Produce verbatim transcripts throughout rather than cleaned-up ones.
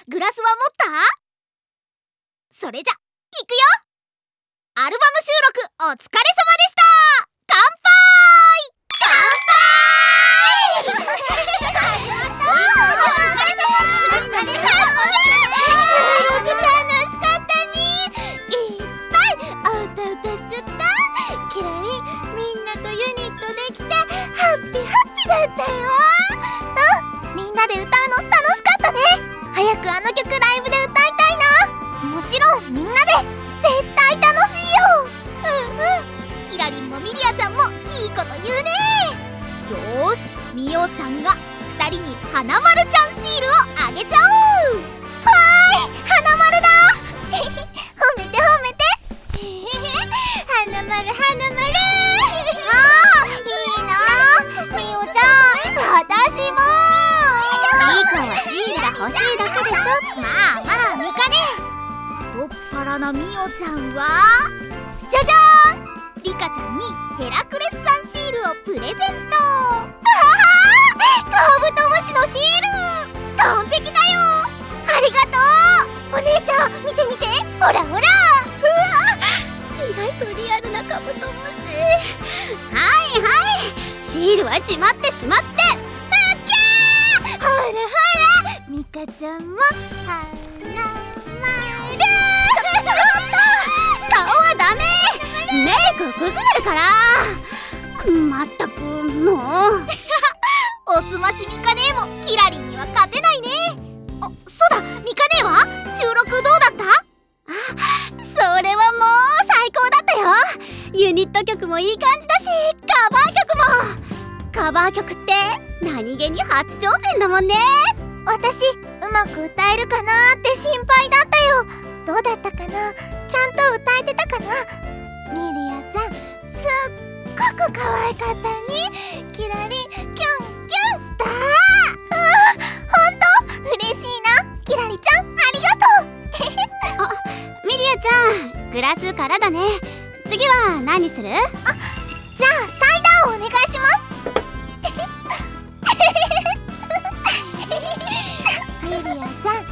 グラスは持った？それじゃ、いくよ。アルバム収録お疲れ様でした。乾杯。乾杯。お疲れ様。お疲れ様。収録楽しかったね。いっぱいお歌歌っちゃった。キラリン、みんなとユニットできてハッピーハッピーだったよ。うん、みんなで歌うの楽しかったね。早くあの曲ライブで歌いたいな。もちろんみんなで絶対楽しいよ。うんうん。キラリンもミリアちゃんもいいこと言うね。よーし、みおちゃんがふたりに花丸ちゃんシールをあげちゃおう。わーい、花丸だ。褒めて褒めて。花丸花丸。あー、いいな。みおちゃん、私も。ミカはシールが欲しいだけでしょ。まあまあ、ミカね。太っ腹なみおちゃんはじゃじゃーん、リカちゃんにヘラクレスさんシールをプレゼント。わー、カブトムシのシール完璧だよ。ありがとう。お姉ちゃん見て見て、ほらほら。うわ、意外とリアルなカブトムシ。はいはい、シールはしまってしまって。うっきゃー、ほらほら、ミカちゃんも花丸。顔はダメ、メイク崩れるから。まったくもうおすましミカ姉もキラリンには勝てないね。あ、そうだ、ミカ姉は収録どうだった？あ、それはもう最高だったよ。ユニット曲もいい感じだし、カバー曲も。カバー曲って何気に初挑戦だもんね。私、うまく歌えるかなーって心配だったよ。どうだったかな？ちゃんと歌えてたかな？ミリアちゃん、すっごく可愛かったね。キラリン、キュンキュンした。うわ、ほんと嬉しいな。キラリちゃん、ありがとう。あ、ミリアちゃん、グラスからだね。次は何する？あ、じゃあサイダーをお願いします。ミリアちゃん、楽しそう。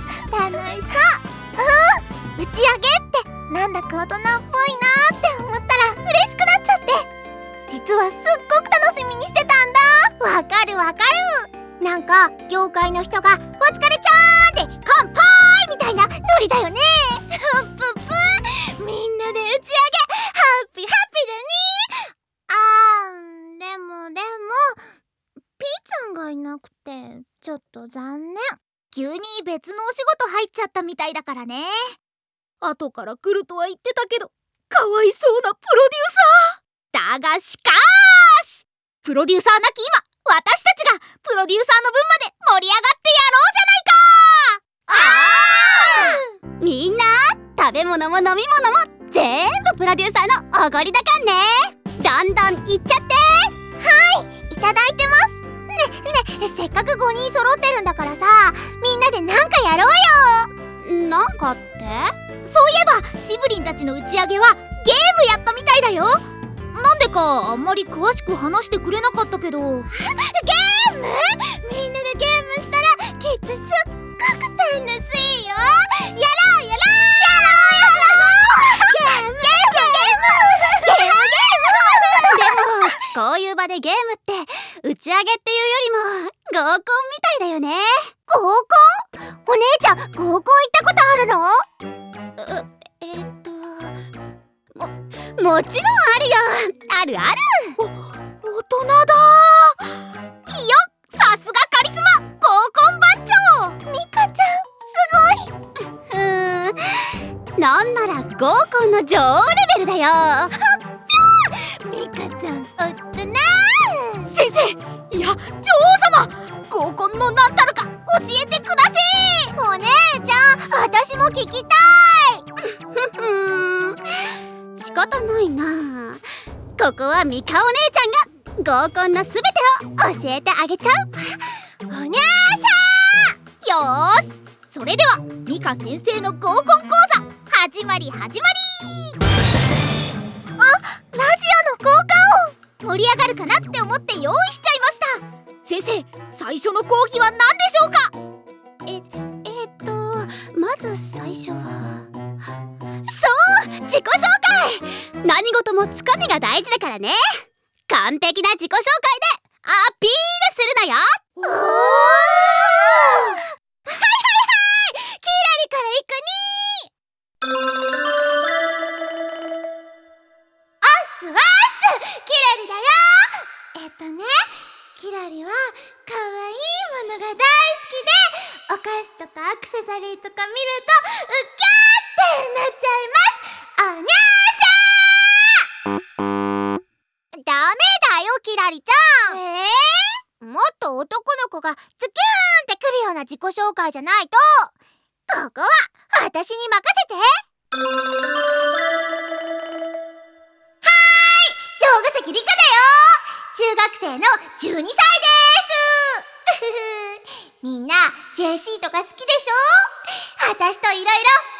うん、打ち上げってなんだか大人っぽいなーって思ったら嬉しくなっちゃって、実はすっごく楽しみにしてたんだ。わかるわかる。なんか業界の人がお疲れちゃーんで乾杯みたいなノリだよね。ぷっぷ、みんなで打ち上げハッピーハッピーだね。あー、でもでもピーちゃんがいなくてちょっと残念。急に別のお仕事入っちゃったみたいだからね。後から来るとは言ってたけど、かわいそうなプロデューサーだが、しかーしプロデューサーなき今、私たちがプロデューサーの分まで盛り上がってやろうじゃないか。あー、みんな食べ物も飲み物も全部プロデューサーのおごりだかんね。どんどんいっちゃって。はい、いただいてます。ねね、せっかくごにん揃ってるんだからさ、みんなでなんかやろうよ。なんかって？そういえばシブリンたちの打ち上げはゲームやったみたいだよ。なんでかあんまり詳しく話してくれなかったけど。ゲーム？みんなでゲームしたらきっとすっごく楽しいよ。やろうやろうやろうやろう。ゲームゲームゲームゲームゲーム。でもこういう場でゲームって打ち上げっていうよりも合コンみたいだよね。合コン？お姉ちゃん合コン行ったことあるの？えっとも、もちろんあるよ。あるある。お、大人だー。いいよ、さすがカリスマ合コン番長ミカちゃん、すごい。うーん、なんなら合コンの女王レベルだよ。はっぴょー、ミカちゃん大人。先生、いや女王様、合コンのなんたるか教えてくだせー。お姉ちゃん、私も聞きたい。仕方ないな。ここはミカお姉ちゃんが合コンのすべてを教えてあげちゃう。おにゃーしゃー。よーし、それではミカ先生の合コン講座始まり始まり。あ、ラジオの効果音。盛り上がるかなって思って用意しちゃいました。先生、最初の講義は何でしょうか？え、えー、っとず最初はそう、自己紹介。何事もつかみが大事だからね。完璧な自己紹介でアピールするのよ。おー、はいはいはい、キラリから行くにー。おっすわっす、キラリだよ。えっとね、キラリは可愛いものが大好きで、お菓子とかアクセサリーとか見るとウキャーってなっちゃいます。おにゃーしゃー。ダメだよキラリちゃん。えー、もっと男の子がズキューンってくるような自己紹介じゃないと。ここは私に任せて。はーい、城ヶ崎リカだよ。中学生のじゅうにさいです。みんな ジェーシー とか好きでしょ。私といろいろ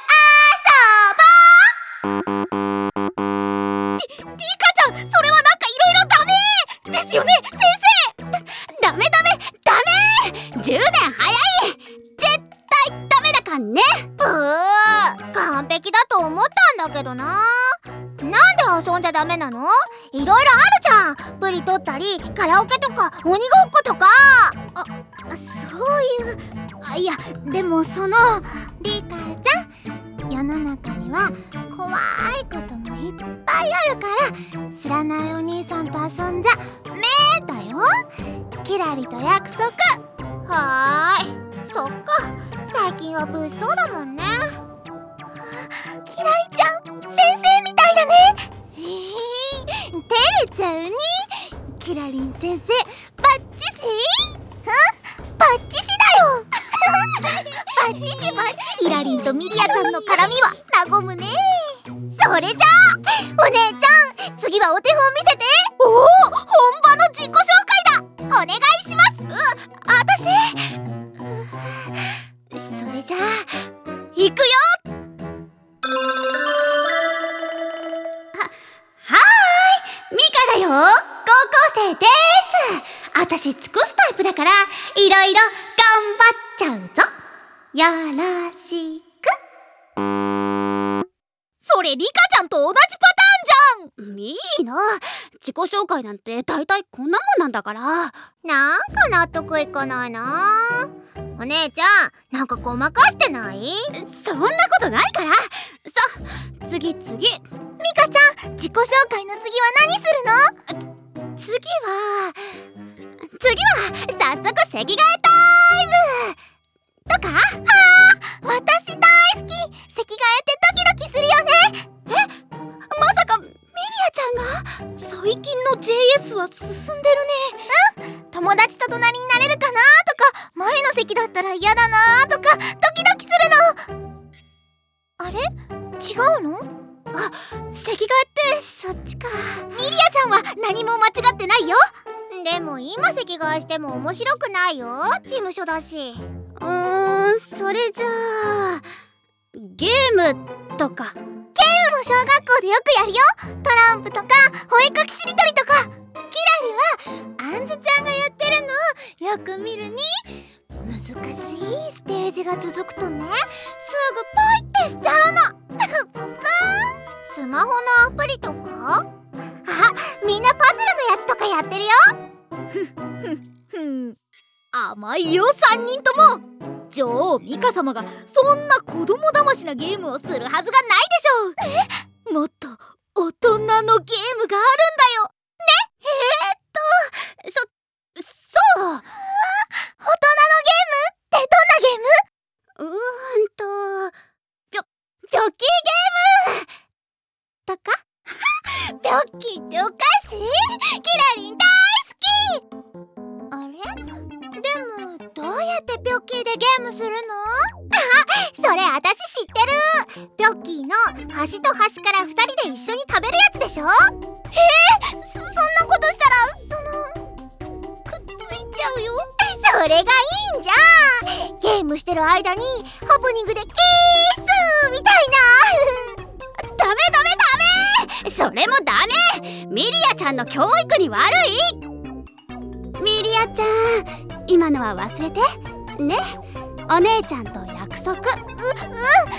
遊ぼう。リ、リカちゃん、それはなんかいろいろダメですよね、先生。ダメダメダメ、じゅうねん早い。絶対ダメだかんね。うー、完璧だと思ったんだけどな。なんで遊んじゃダメなの？いろいろあるじゃん。プリ取ったりカラオケとか鬼ごっことか。あ、そういう、あ、いやでもそのリカちゃん、世の中には怖いこともいっぱいあるから、知らないお兄さんと遊んじゃメーだよ。キラリと約束。はーい、そっか。最近は物騒だもんね。キラリちゃん、先生みたいだね。へへ、照れちゃうに。キラリン先生、バッチシ？ん？バッチシだよ。バッチシバッチシ。キラリンとミリアちゃんの絡みは和むね。それじゃあ、お姉ちゃん、次はお手本見せて。おお、本場の自己紹介だ。お願いします。う、あたし、それじゃあ行くよ。よ、高校生です。あたし尽くすタイプだから、いろいろ頑張っちゃうぞ。よろしく。それリカちゃんと同じパターンじゃん。いいな、自己紹介なんて大体こんなもんなんだから。なんか納得いかないな。お姉ちゃん、なんかごまかしてない？そんなことないから。さ、次次。ミカちゃん、自己紹介の次は何するの？次は次は早速席替えタイムとか。あー、私大好き。席替えってドキドキするよね。え、まさかミリアちゃんが？最近の ジェイエス は進んでるね。うん、友達と隣になれるかなとか、前の席だったら嫌だなとか、ドキドキするの。あれ？違うの？あ、席替えってそっちか。ミリアちゃんは何も間違ってないよ。でも今席替えしても面白くないよ、事務所だし。うーん、それじゃあゲームとか。ゲームも小学校でよくやるよ。トランプとかお絵かきしりとりとか。キラリはあんずちゃんがやってるのよく見るに。難しいステージが続くとね、すぐポイってしちゃうの。ププーン。スマホのアプリとか？あ、みんなパズルのやつとかやってるよ。ふふふん、甘いよさんにんとも。女王ミカ様がそんな子供騙しなゲームをするはずがないでしょう。え？もっと大人のゲームがあるんだよね。えー、っとそそう、大人のゲームってどんなゲーム？うーんとぴょぴょきゲームとか。ぴょっきってお菓子？キラリン大好き。あれ？でもどうやってぴょっきーでゲームするの？あ、それあたし知ってる。ぴょっきーの端と端からふたりで一緒に食べるやつでしょ？えー、そ、そんなことしたら、そのくっついちゃうよ。それがいいんじゃん。ゲームしてる間にハプニングでキースみたいな。ダメダメダメ、それもダメ。ミリアちゃんの教育に悪い。ミリアちゃん、今のは忘れてね。お姉ちゃんと約約束。う、うん、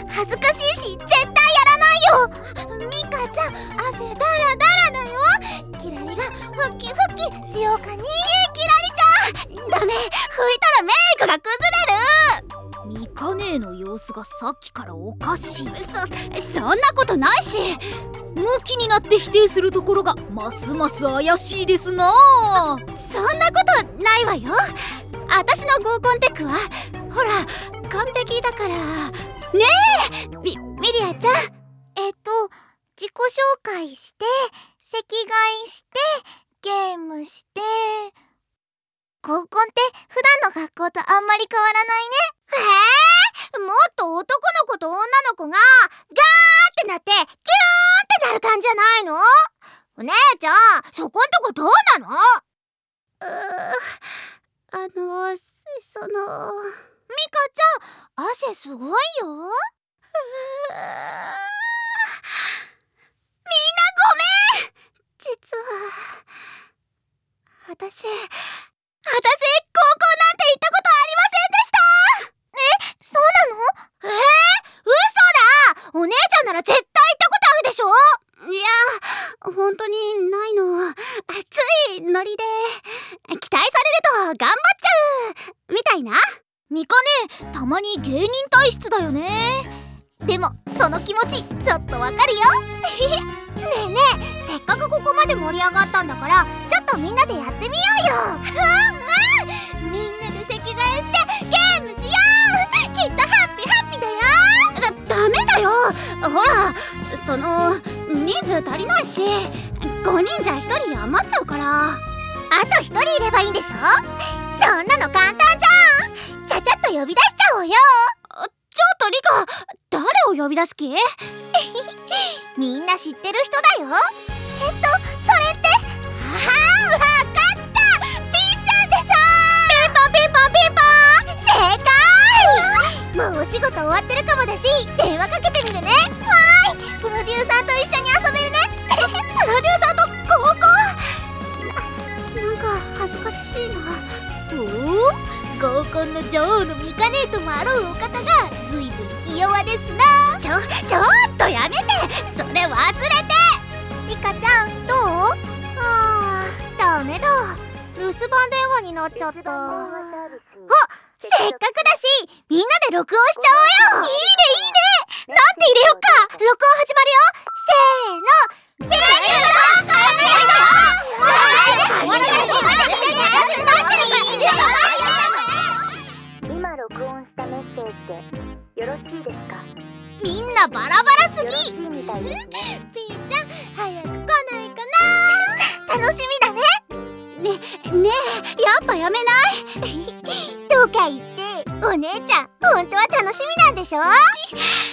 恥ずかしいし絶対やらないよ。ミカちゃん、汗だらだらだよ。キラリがふきふきしようかに。キラリちゃん、ダメ、拭いたらメイクが崩れる。 ミカ姉の様子がさっきからおかしい。 そ、そんなことないし。 ムキになって否定するところがますます怪しいですな。 そ、そんなことないわよ。私の合コンテクはほら完璧だから。ねえミ、ミリアちゃん、えっと自己紹介して席替えしてゲームして。合コンって普段の学校とあんまり変わらないね。へえ、もっと男の子と女の子がガーってなってキューンってなる感じじゃないの？お姉ちゃん、そこんとこどうなの？うー、あの、その、ミカちゃん、汗すごいよ。うー、みんなごめん。実は私、私、合コンなんて行ったことありませんでした。え、そうなの？えー、嘘だ。お姉ちゃんなら絶対行ったことあるでしょ。いや、本当にないの。ついノリで期待されると頑張っちゃうみたいな。 ミカ姉、たまに芸人体質だよね。 でもその気持ちちょっとわかるよ。ねえねえ、せっかくここまで盛り上がったんだからちょっとみんなでやってみようよ。うんうん、みんなで席替えしてゲームしよう。きっとハッピーハッピーだよ。だ、ダメだよ。ほら、その人数足りないしごにんじゃひとり余っちゃうから。あとひとりいればいいんでしょ。そんなの簡単じゃん。ちゃちゃっと呼び出しちゃおうよ。ちょっとリカ、誰を呼び出す気？みんな知ってる人だよ。えっと、それって、ああ、わかった、ピーちゃんでしょ。ピンポンピンポンピンポン、正解。もうお仕事終わってるかもだし電話かけてみるね。わーい、プロデューサーと一緒に遊べるね。プロデューサーと合コン？な、なんか恥ずかしいな。おお、合コンの女王のミカ姉ともあろうお方がずいぶん気弱ですな。ちょ、ちょっとやめて、それ忘れて。リカちゃん、どう？あー、ダメだ、留守番電話になっちゃった。あ、せっかくだしみんなで録音しちゃおうよ。いいねいいね。なんて入れよっか。録音始まるよ。せーの、ペラニューの今録音したメッセージでよろしいですか？ みんなバラバラすぎ。 よろしいみたいですね。 ピーちゃん、早く来ないかな。楽しみだね。ね、ねえ、やっぱやめない？とか言って、お姉ちゃん本当は楽しみなんでしょ？